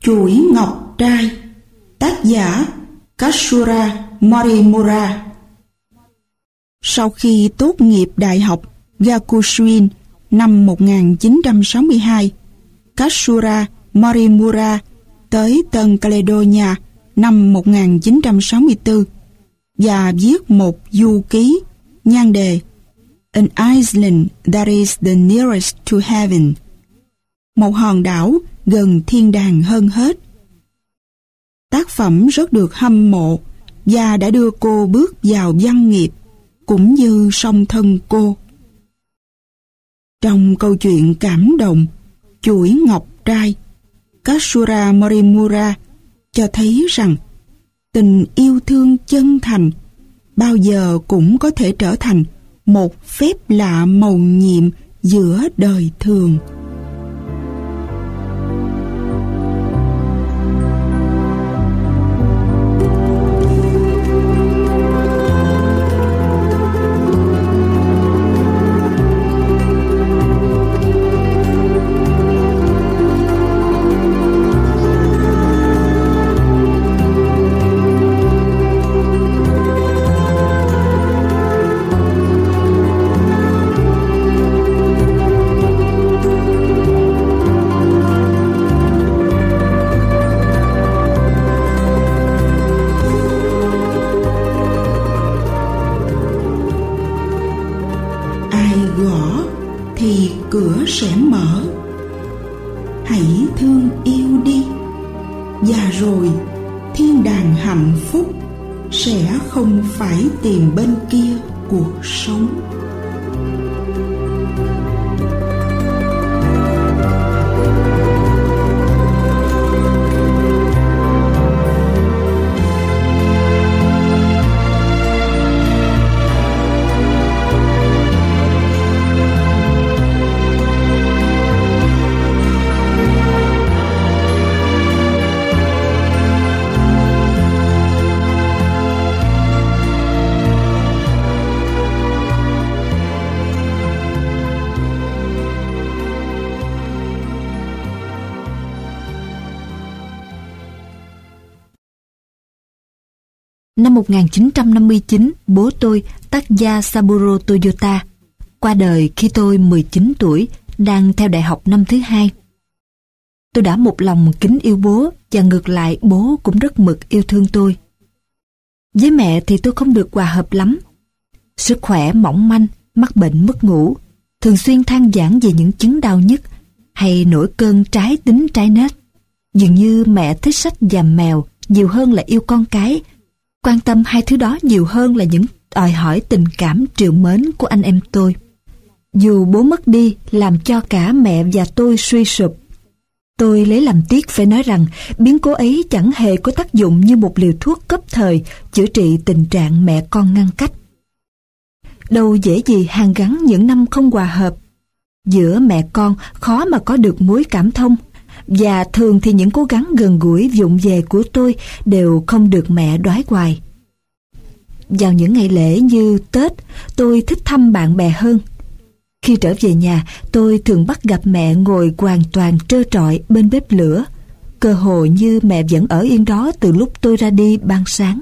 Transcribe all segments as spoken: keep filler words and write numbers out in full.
Chuỗi ngọc trai. Tác giả Katsura Morimura. Sau khi tốt nghiệp Đại học Gakushūin năm một nghìn chín trăm sáu mươi hai, Katsura Morimura tới Tân Caledonia năm một nghìn chín trăm sáu mươi tư và viết một du ký nhan đề An Island that is the nearest to heaven, một hòn đảo gần thiên đàng hơn hết. Tác phẩm rất được hâm mộ và đã đưa cô bước vào văn nghiệp cũng như song thân cô. Trong câu chuyện cảm động Chuỗi ngọc trai, Katsura Morimura cho thấy rằng tình yêu thương chân thành bao giờ cũng có thể trở thành một phép lạ mầu nhiệm giữa đời thường. Sẽ mở. Hãy thương yêu đi, và rồi thiên đàng hạnh phúc sẽ không phải tìm bên kia cuộc sống. Năm một nghìn chín trăm năm mươi chín, bố tôi, tác gia Saburo Toyota, qua đời khi tôi mười chín tuổi, đang theo đại học năm thứ hai. Tôi đã một lòng kính yêu bố và ngược lại bố cũng rất mực yêu thương tôi. Với mẹ thì tôi không được hòa hợp lắm. Sức khỏe mỏng manh, mắc bệnh mất ngủ, thường xuyên than vãn về những chứng đau nhức hay nổi cơn trái tính trái nết. Dường như mẹ thích sách và mèo nhiều hơn là yêu con cái, quan tâm hai thứ đó nhiều hơn là những đòi hỏi tình cảm trìu mến của anh em tôi. Dù bố mất đi làm cho cả mẹ và tôi suy sụp, tôi lấy làm tiếc phải nói rằng biến cố ấy chẳng hề có tác dụng như một liều thuốc cấp thời chữa trị tình trạng mẹ con ngăn cách. Đâu dễ gì hàn gắn những năm không hòa hợp. Giữa mẹ con khó mà có được mối cảm thông, và thường thì những cố gắng gần gũi vụng về của tôi đều không được mẹ đoái hoài. Vào những ngày lễ như Tết, tôi thích thăm bạn bè hơn. Khi trở về nhà, tôi thường bắt gặp mẹ ngồi hoàn toàn trơ trọi bên bếp lửa, cơ hồ như mẹ vẫn ở yên đó từ lúc tôi ra đi ban sáng.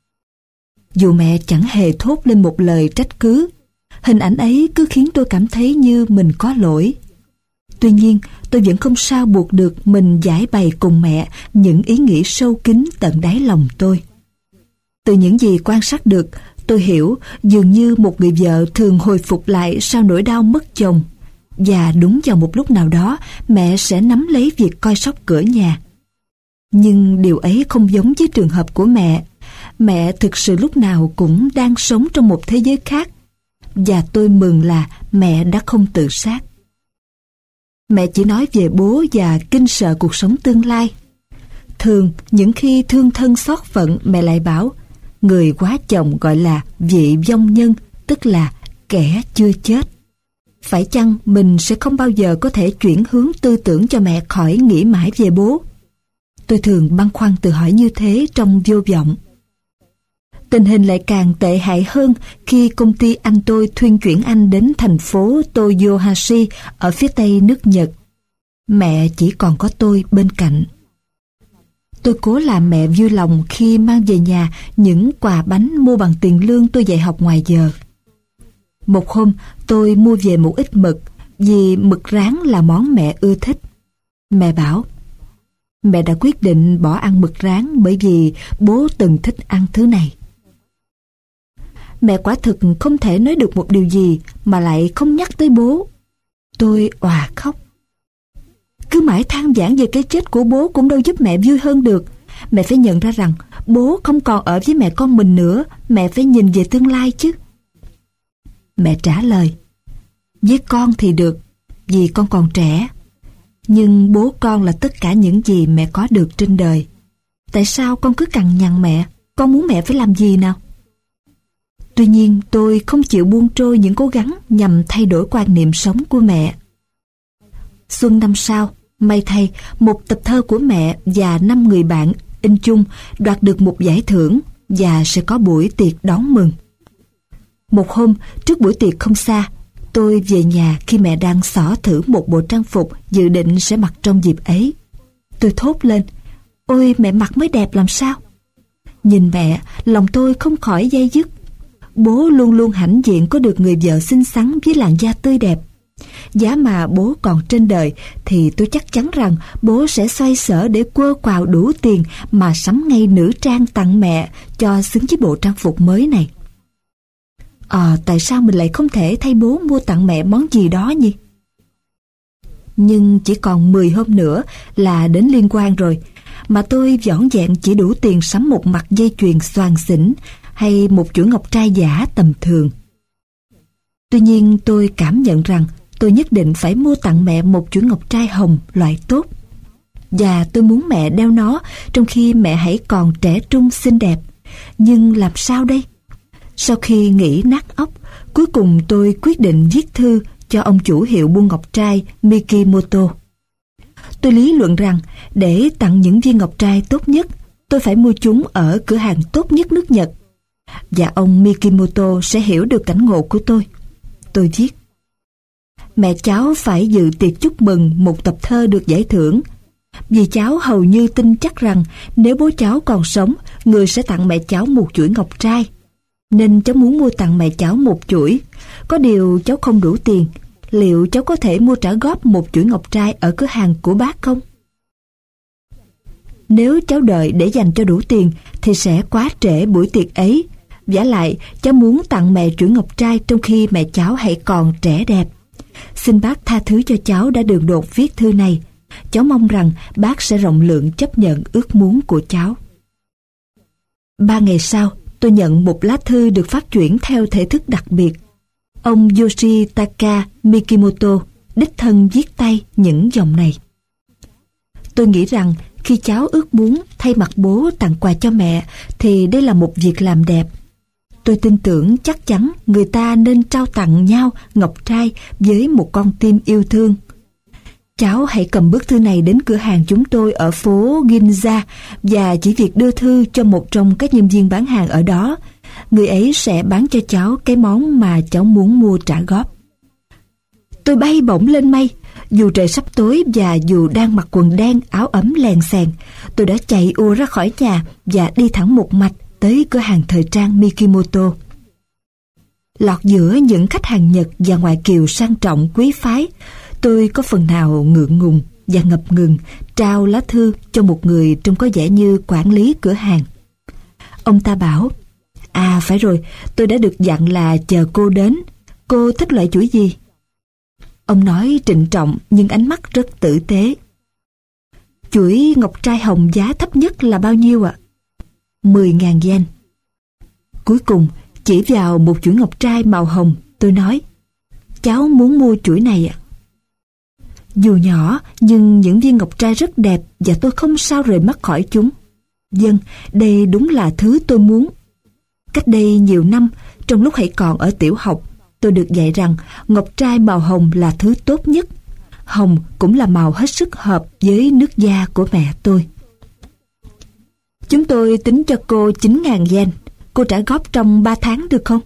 Dù mẹ chẳng hề thốt lên một lời trách cứ, hình ảnh ấy cứ khiến tôi cảm thấy như mình có lỗi. Tuy nhiên, tôi vẫn không sao buộc được mình giải bày cùng mẹ những ý nghĩ sâu kín tận đáy lòng tôi. Từ những gì quan sát được, tôi hiểu dường như một người vợ thường hồi phục lại sau nỗi đau mất chồng, và đúng vào một lúc nào đó mẹ sẽ nắm lấy việc coi sóc cửa nhà. Nhưng điều ấy không giống với trường hợp của mẹ. Mẹ thực sự lúc nào cũng đang sống trong một thế giới khác, và tôi mừng là mẹ đã không tự sát. Mẹ chỉ nói về bố và kinh sợ cuộc sống tương lai. Thường, những khi thương thân xót phận, mẹ lại bảo, người quá chồng gọi là vị vong nhân, tức là kẻ chưa chết. Phải chăng mình sẽ không bao giờ có thể chuyển hướng tư tưởng cho mẹ khỏi nghĩ mãi về bố? Tôi thường băn khoăn tự hỏi như thế trong vô vọng. Tình hình lại càng tệ hại hơn khi công ty anh tôi thuyên chuyển anh đến thành phố Toyohashi ở phía tây nước Nhật. Mẹ chỉ còn có tôi bên cạnh. Tôi cố làm mẹ vui lòng khi mang về nhà những quà bánh mua bằng tiền lương tôi dạy học ngoài giờ. Một hôm tôi mua về một ít mực, vì mực rán là món mẹ ưa thích. Mẹ bảo, mẹ đã quyết định bỏ ăn mực rán bởi vì bố từng thích ăn thứ này. Mẹ quả thực không thể nói được một điều gì mà lại không nhắc tới bố. Tôi òa khóc. Cứ mãi than vãn về cái chết của bố cũng đâu giúp mẹ vui hơn được. Mẹ phải nhận ra rằng bố không còn ở với mẹ con mình nữa. Mẹ phải nhìn về tương lai chứ. Mẹ trả lời, với con thì được, vì con còn trẻ. Nhưng bố con là tất cả những gì mẹ có được trên đời. Tại sao con cứ cằn nhằn mẹ? Con muốn mẹ phải làm gì nào? Tuy nhiên tôi không chịu buông trôi những cố gắng nhằm thay đổi quan niệm sống của mẹ. Xuân năm sau, may thay, một tập thơ của mẹ và năm người bạn in chung đoạt được một giải thưởng và sẽ có buổi tiệc đón mừng. Một hôm, trước buổi tiệc không xa, tôi về nhà khi mẹ đang xỏ thử một bộ trang phục dự định sẽ mặc trong dịp ấy. Tôi thốt lên, ôi mẹ mặc mới đẹp làm sao? Nhìn mẹ, lòng tôi không khỏi day dứt. Bố luôn luôn hãnh diện có được người vợ xinh xắn với làn da tươi đẹp. Giá mà bố còn trên đời thì tôi chắc chắn rằng bố sẽ xoay sở để quơ quào đủ tiền mà sắm ngay nữ trang tặng mẹ cho xứng với bộ trang phục mới này. À, tại sao mình lại không thể thay bố mua tặng mẹ món gì đó nhỉ? Nhưng chỉ còn mười hôm nữa là đến liên hoan rồi, mà tôi vỏn vẹn chỉ đủ tiền sắm một mặt dây chuyền xoàn xỉn hay một chuỗi ngọc trai giả tầm thường. Tuy nhiên tôi cảm nhận rằng tôi nhất định phải mua tặng mẹ một chuỗi ngọc trai hồng loại tốt. Và tôi muốn mẹ đeo nó trong khi mẹ hãy còn trẻ trung xinh đẹp. Nhưng làm sao đây? Sau khi nghĩ nát óc, cuối cùng tôi quyết định viết thư cho ông chủ hiệu buôn ngọc trai Mikimoto. Tôi lý luận rằng để tặng những viên ngọc trai tốt nhất, tôi phải mua chúng ở cửa hàng tốt nhất nước Nhật. Và ông Mikimoto sẽ hiểu được cảnh ngộ của tôi. Tôi viết, mẹ cháu phải dự tiệc chúc mừng một tập thơ được giải thưởng. Vì cháu hầu như tin chắc rằng nếu bố cháu còn sống, người sẽ tặng mẹ cháu một chuỗi ngọc trai. Nên cháu muốn mua tặng mẹ cháu một chuỗi. Có điều cháu không đủ tiền. Liệu cháu có thể mua trả góp một chuỗi ngọc trai ở cửa hàng của bác không? Nếu cháu đợi để dành cho đủ tiền thì sẽ quá trễ buổi tiệc ấy. Vả lại, cháu muốn tặng mẹ chuỗi ngọc trai trong khi mẹ cháu hãy còn trẻ đẹp. Xin bác tha thứ cho cháu đã đường đột viết thư này. Cháu mong rằng bác sẽ rộng lượng chấp nhận ước muốn của cháu. Ba ngày sau, tôi nhận một lá thư được phát chuyển theo thể thức đặc biệt. Ông Yoshitaka Mikimoto đích thân viết tay những dòng này. Tôi nghĩ rằng khi cháu ước muốn thay mặt bố tặng quà cho mẹ thì đây là một việc làm đẹp. Tôi tin tưởng chắc chắn người ta nên trao tặng nhau ngọc trai với một con tim yêu thương. Cháu hãy cầm bức thư này đến cửa hàng chúng tôi ở phố Ginza và chỉ việc đưa thư cho một trong các nhân viên bán hàng ở đó. Người ấy sẽ bán cho cháu cái món mà cháu muốn mua trả góp. Tôi bay bổng lên mây. Dù trời sắp tối và dù đang mặc quần đen áo ấm lèn xèn, tôi đã chạy ùa ra khỏi nhà và đi thẳng một mạch tới cửa hàng thời trang Mikimoto. Lọt giữa những khách hàng Nhật và ngoại kiều sang trọng quý phái, tôi có phần nào ngượng ngùng và ngập ngừng trao lá thư cho một người trông có vẻ như quản lý cửa hàng. Ông ta bảo, à phải rồi, tôi đã được dặn là chờ cô đến. Cô thích loại chuỗi gì? Ông nói trịnh trọng nhưng ánh mắt rất tử tế. Chuỗi ngọc trai hồng giá thấp nhất là bao nhiêu ạ? Mười ngàn yen. Cuối cùng, chỉ vào một chuỗi ngọc trai màu hồng, tôi nói, cháu muốn mua chuỗi này ạ. Dù nhỏ, nhưng những viên ngọc trai rất đẹp và tôi không sao rời mắt khỏi chúng. Vâng, đây đúng là thứ tôi muốn. Cách đây nhiều năm, trong lúc hãy còn ở tiểu học, tôi được dạy rằng ngọc trai màu hồng là thứ tốt nhất. Hồng cũng là màu hết sức hợp với nước da của mẹ tôi. Chúng tôi tính cho cô chín ngàn yen. Cô trả góp trong ba tháng được không?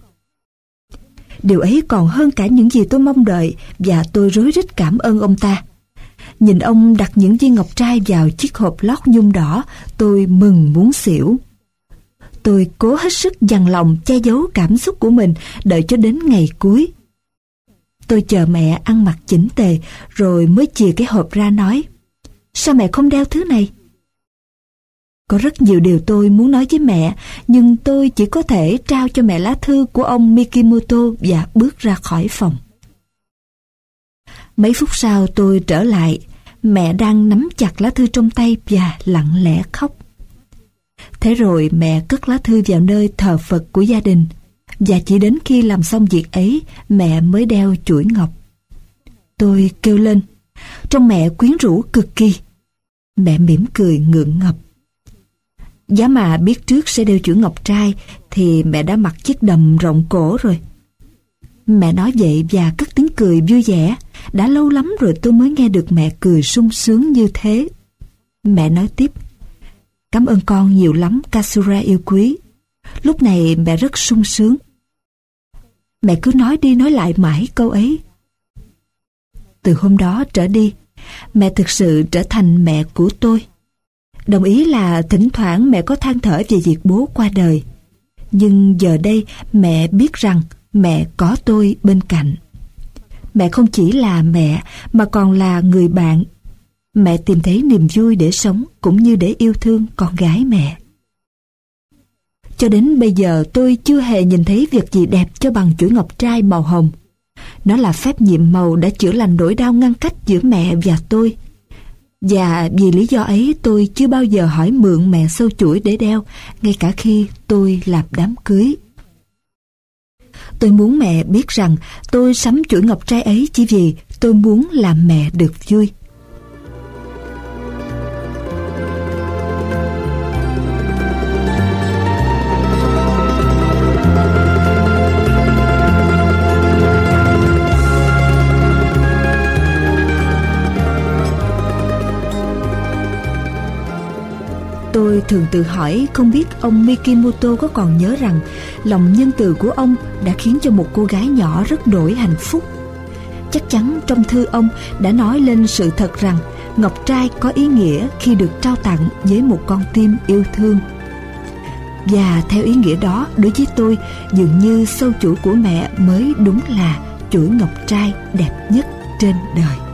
Điều ấy còn hơn cả những gì tôi mong đợi và tôi rối rít cảm ơn ông ta. Nhìn ông đặt những viên ngọc trai vào chiếc hộp lót nhung đỏ, tôi mừng muốn xỉu. Tôi cố hết sức dằn lòng che giấu cảm xúc của mình, đợi cho đến ngày cuối. Tôi chờ mẹ ăn mặc chỉnh tề, rồi mới chìa cái hộp ra nói: "Sao mẹ không đeo thứ này?" Có rất nhiều điều tôi muốn nói với mẹ, nhưng tôi chỉ có thể trao cho mẹ lá thư của ông Mikimoto và bước ra khỏi phòng. Mấy phút sau tôi trở lại, mẹ đang nắm chặt lá thư trong tay và lặng lẽ khóc. Thế rồi mẹ cất lá thư vào nơi thờ Phật của gia đình, và chỉ đến khi làm xong việc ấy, mẹ mới đeo chuỗi ngọc. Tôi kêu lên, trông mẹ quyến rũ cực kỳ. Mẹ mỉm cười ngượng ngập. Giá mà biết trước sẽ đeo chuỗi ngọc trai thì mẹ đã mặc chiếc đầm rộng cổ rồi. Mẹ nói vậy và cất tiếng cười vui vẻ. Đã lâu lắm rồi tôi mới nghe được mẹ cười sung sướng như thế. Mẹ nói tiếp: "Cảm ơn con nhiều lắm, Katsura yêu quý." Lúc này mẹ rất sung sướng. Mẹ cứ nói đi nói lại mãi câu ấy. Từ hôm đó trở đi, mẹ thực sự trở thành mẹ của tôi. Đồng ý là thỉnh thoảng mẹ có than thở về việc bố qua đời. Nhưng giờ đây mẹ biết rằng mẹ có tôi bên cạnh. Mẹ không chỉ là mẹ mà còn là người bạn. Mẹ tìm thấy niềm vui để sống cũng như để yêu thương con gái mẹ. Cho đến bây giờ tôi chưa hề nhìn thấy việc gì đẹp cho bằng chuỗi ngọc trai màu hồng. Nó là phép nhiệm màu đã chữa lành nỗi đau ngăn cách giữa mẹ và tôi. Và vì lý do ấy tôi chưa bao giờ hỏi mượn mẹ sâu chuỗi để đeo, ngay cả khi tôi làm đám cưới. Tôi muốn mẹ biết rằng tôi sắm chuỗi ngọc trai ấy chỉ vì tôi muốn làm mẹ được vui. Tôi thường tự hỏi không biết ông Mikimoto có còn nhớ rằng lòng nhân từ của ông đã khiến cho một cô gái nhỏ rất đổi hạnh phúc. Chắc chắn trong thư ông đã nói lên sự thật rằng ngọc trai có ý nghĩa khi được trao tặng với một con tim yêu thương. Và theo ý nghĩa đó, đối với tôi, dường như sâu chuỗi của mẹ mới đúng là chuỗi ngọc trai đẹp nhất trên đời.